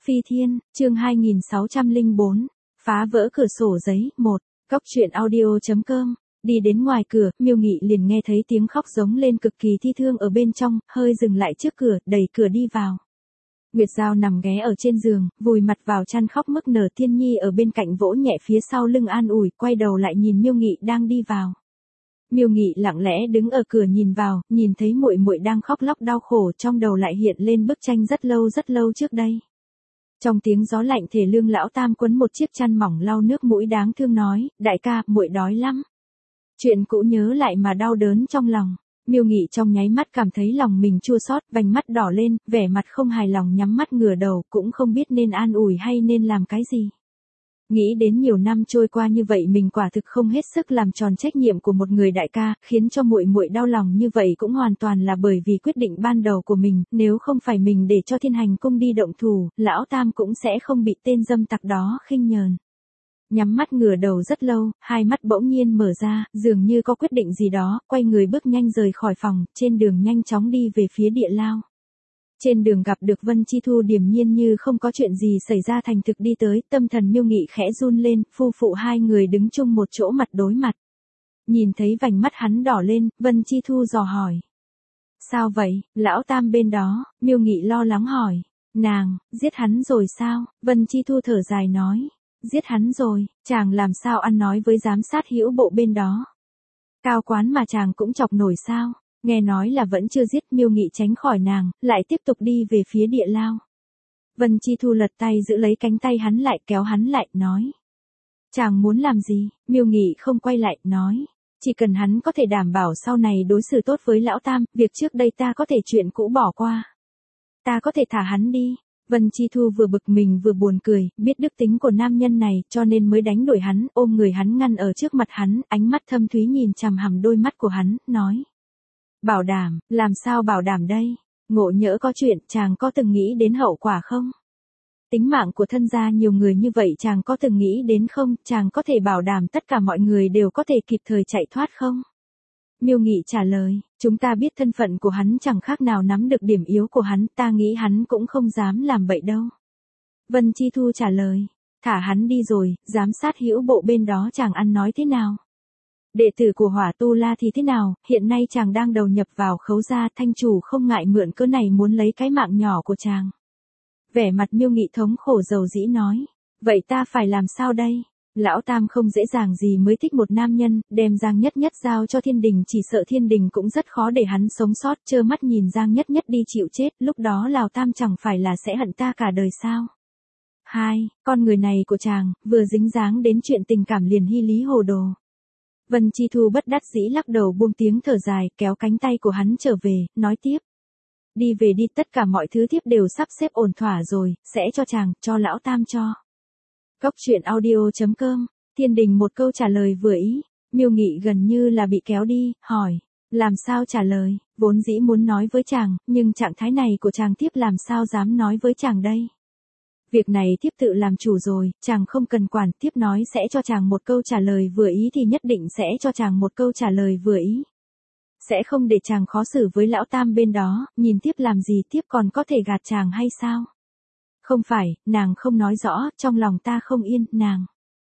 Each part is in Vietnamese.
Phi Thiên, chương 2604, phá vỡ cửa sổ giấy, 1, Cóc truyện audio.com. Đi đến ngoài cửa, Miêu Nghị liền nghe thấy tiếng khóc giống lên cực kỳ thi thương ở bên trong, hơi dừng lại trước cửa, đẩy cửa đi vào. Nguyệt Giao nằm ghé ở trên giường, vùi mặt vào chăn khóc nức nở. Thiên Nhi ở bên cạnh vỗ nhẹ phía sau lưng an ủi, quay đầu lại nhìn Miêu Nghị đang đi vào. Miêu Nghị lặng lẽ đứng ở cửa nhìn vào, nhìn thấy muội muội đang khóc lóc đau khổ, trong đầu lại hiện lên bức tranh rất lâu trước đây. Trong tiếng gió lạnh thể lương lão tam quấn một chiếc chăn mỏng lau nước mũi đáng thương nói, đại ca, muội đói lắm. Chuyện cũ nhớ lại mà đau đớn trong lòng. Miêu Nghị trong nháy mắt cảm thấy lòng mình chua xót, vành mắt đỏ lên, vẻ mặt không hài lòng nhắm mắt ngửa đầu, cũng không biết nên an ủi hay nên làm cái gì. Nghĩ đến nhiều năm trôi qua như vậy mình quả thực không hết sức làm tròn trách nhiệm của một người đại ca, khiến cho muội muội đau lòng như vậy cũng hoàn toàn là bởi vì quyết định ban đầu của mình, nếu không phải mình để cho Thiên Hành Cung đi động thủ, lão tam cũng sẽ không bị tên dâm tặc đó khinh nhờn. Nhắm mắt ngửa đầu rất lâu, hai mắt bỗng nhiên mở ra, dường như có quyết định gì đó, quay người bước nhanh rời khỏi phòng, trên đường nhanh chóng đi về phía địa lao. Trên đường gặp được Vân Chi Thu điềm nhiên như không có chuyện gì xảy ra thành thực đi tới, tâm thần Miêu Nghị khẽ run lên, phu phụ hai người đứng chung một chỗ mặt đối mặt. Nhìn thấy vành mắt hắn đỏ lên, Vân Chi Thu dò hỏi. Sao vậy, lão tam bên đó, Miêu Nghị lo lắng hỏi. Nàng, giết hắn rồi sao? Vân Chi Thu thở dài nói. Giết hắn rồi, chàng làm sao ăn nói với giám sát hữu bộ bên đó? Cao quán mà chàng cũng chọc nổi sao? Nghe nói là vẫn chưa giết. Miêu Nghị tránh khỏi nàng, lại tiếp tục đi về phía địa lao. Vân Chi Thu lật tay giữ lấy cánh tay hắn lại, kéo hắn lại, nói. Chàng muốn làm gì? Miêu Nghị không quay lại, nói. Chỉ cần hắn có thể đảm bảo sau này đối xử tốt với lão tam, việc trước đây ta có thể chuyện cũ bỏ qua. Ta có thể thả hắn đi. Vân Chi Thu vừa bực mình vừa buồn cười, biết đức tính của nam nhân này, cho nên mới đánh đuổi hắn, ôm người hắn ngăn ở trước mặt hắn, ánh mắt thâm thúy nhìn chằm hằm đôi mắt của hắn, nói. Bảo đảm, làm sao bảo đảm đây? Ngộ nhỡ có chuyện, chàng có từng nghĩ đến hậu quả không? Tính mạng của thân gia nhiều người như vậy chàng có từng nghĩ đến không? Chàng có thể bảo đảm tất cả mọi người đều có thể kịp thời chạy thoát không? Miêu Nghị trả lời, chúng ta biết thân phận của hắn chẳng khác nào nắm được điểm yếu của hắn, ta nghĩ hắn cũng không dám làm bậy đâu. Vân Chi Thu trả lời, thả hắn đi rồi, giám sát hữu bộ bên đó chàng ăn nói thế nào? Đệ tử của Hỏa Tu La thì thế nào, hiện nay chàng đang đầu nhập vào Khấu gia, thanh chủ không ngại mượn cớ này muốn lấy cái mạng nhỏ của chàng. Vẻ mặt Miêu Nghị thống khổ dầu dĩ nói, vậy ta phải làm sao đây? Lão tam không dễ dàng gì mới thích một nam nhân, đem Giang Nhất Nhất giao cho Thiên Đình, chỉ sợ Thiên Đình cũng rất khó để hắn sống sót, trơ mắt nhìn Giang Nhất Nhất đi chịu chết, lúc đó Lão tam chẳng phải là sẽ hận ta cả đời sao? 2. Con người này của chàng, vừa dính dáng đến chuyện tình cảm liền hy lý hồ đồ. Vân Chi Thu bất đắc dĩ lắc đầu buông tiếng thở dài, kéo cánh tay của hắn trở về, nói tiếp. Đi về đi, tất cả mọi thứ tiếp đều sắp xếp ổn thỏa rồi, sẽ cho chàng, cho lão tam cho. Cóc truyện audio.com, Thiên Đình một câu trả lời vừa ý, Miêu Nghị gần như là bị kéo đi, hỏi. Làm sao trả lời, vốn dĩ muốn nói với chàng, nhưng trạng thái này của chàng tiếp làm sao dám nói với chàng đây. Việc này tiếp tự làm chủ rồi, chàng không cần quản, tiếp nói sẽ cho chàng một câu trả lời vừa ý thì nhất định sẽ cho chàng một câu trả lời vừa ý. Sẽ không để chàng khó xử với lão tam bên đó, nhìn tiếp làm gì, tiếp còn có thể gạt chàng hay sao? Không phải, nàng không nói rõ, trong lòng ta không yên, nàng.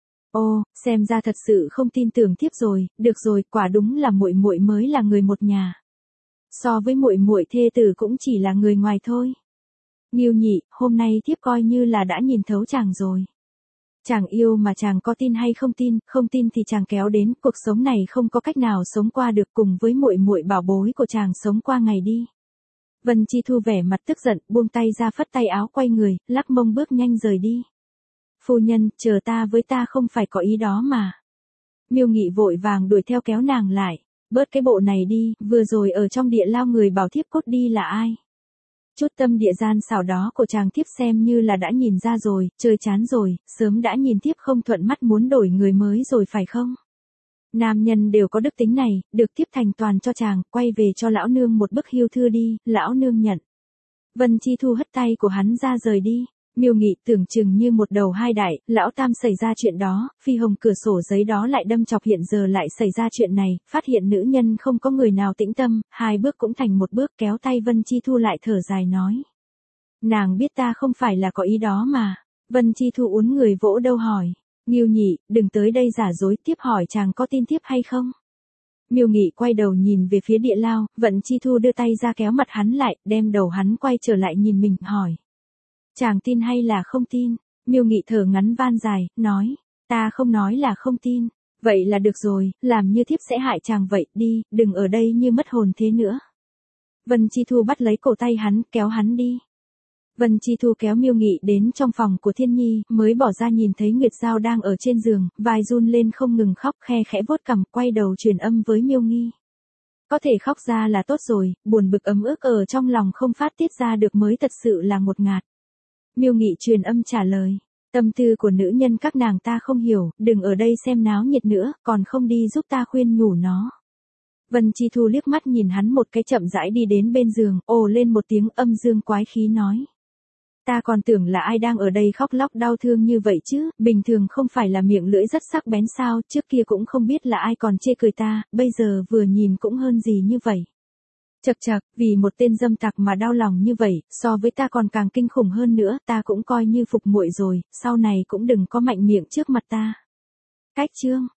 Ô, xem ra thật sự không tin tưởng tiếp rồi, được rồi, quả đúng là muội muội mới là người một nhà. So với muội muội thê tử cũng chỉ là người ngoài thôi. Miêu Nhị, hôm nay thiếp coi như là đã nhìn thấu chàng rồi. Chàng yêu mà chàng có tin hay không tin thì chàng kéo đến, cuộc sống này không có cách nào sống qua được, cùng với muội muội bảo bối của chàng sống qua ngày đi. Vân Chi Thu vẻ mặt tức giận, buông tay ra phất tay áo quay người, lắc mông bước nhanh rời đi. Phu nhân, chờ ta với ta không phải có ý đó mà. Miêu Nghị vội vàng đuổi theo kéo nàng lại, bớt cái bộ này đi, vừa rồi ở trong địa lao người bảo thiếp cốt đi là ai? Chút tâm địa gian xảo đó của chàng thiếp xem như là đã nhìn ra rồi, chơi chán rồi, sớm đã nhìn thiếp không thuận mắt muốn đổi người mới rồi phải không? Nam nhân đều có đức tính này, được thiếp thành toàn cho chàng, quay về cho lão nương một bức hưu thư đi, lão nương nhận. Vân Chi Thu hất tay của hắn ra rời đi. Miêu Nghị tưởng chừng như một đầu hai đại, lão tam xảy ra chuyện đó, phi hồng cửa sổ giấy đó lại đâm chọc, hiện giờ lại xảy ra chuyện này, phát hiện nữ nhân không có người nào tĩnh tâm, hai bước cũng thành một bước, kéo tay Vân Chi Thu lại thở dài nói. Nàng biết ta không phải là có ý đó mà. Vân Chi Thu uốn người vỗ đầu hỏi. Miêu Nhị, đừng tới đây giả dối, tiếp hỏi chàng có tin tiếp hay không? Miêu Nghị quay đầu nhìn về phía Địa Lao, Vận Chi Thu đưa tay ra kéo mặt hắn lại, đem đầu hắn quay trở lại nhìn mình, hỏi. Chàng tin hay là không tin? Miêu Nghị thở ngắn van dài, nói. Ta không nói là không tin. Vậy là được rồi, làm như thiếp sẽ hại chàng vậy, đi, đừng ở đây như mất hồn thế nữa. Vân Chi Thu bắt lấy cổ tay hắn, kéo hắn đi. Vân Chi Thu kéo Miêu Nghị đến trong phòng của Thiên Nhi, mới bỏ ra nhìn thấy Nguyệt Giao đang ở trên giường, vai run lên không ngừng khóc, khe khẽ vuốt cằm, quay đầu truyền âm với Miêu Nghi. Có thể khóc ra là tốt rồi, buồn bực ấm ức ở trong lòng không phát tiết ra được mới thật sự là ngột ngạt. Miêu Nghị truyền âm trả lời, tâm tư của nữ nhân các nàng ta không hiểu, đừng ở đây xem náo nhiệt nữa, còn không đi giúp ta khuyên nhủ nó. Vân Chi Thu liếc mắt nhìn hắn một cái, chậm rãi đi đến bên giường, ồ lên một tiếng âm dương quái khí nói. Ta còn tưởng là ai đang ở đây khóc lóc đau thương như vậy chứ, bình thường không phải là miệng lưỡi rất sắc bén sao, trước kia cũng không biết là ai còn chê cười ta, bây giờ vừa nhìn cũng hơn gì như vậy. Chậc chậc, vì một tên dâm tặc mà đau lòng như vậy, so với ta còn càng kinh khủng hơn nữa, ta cũng coi như phục muội rồi, sau này cũng đừng có mạnh miệng trước mặt ta. Cách chương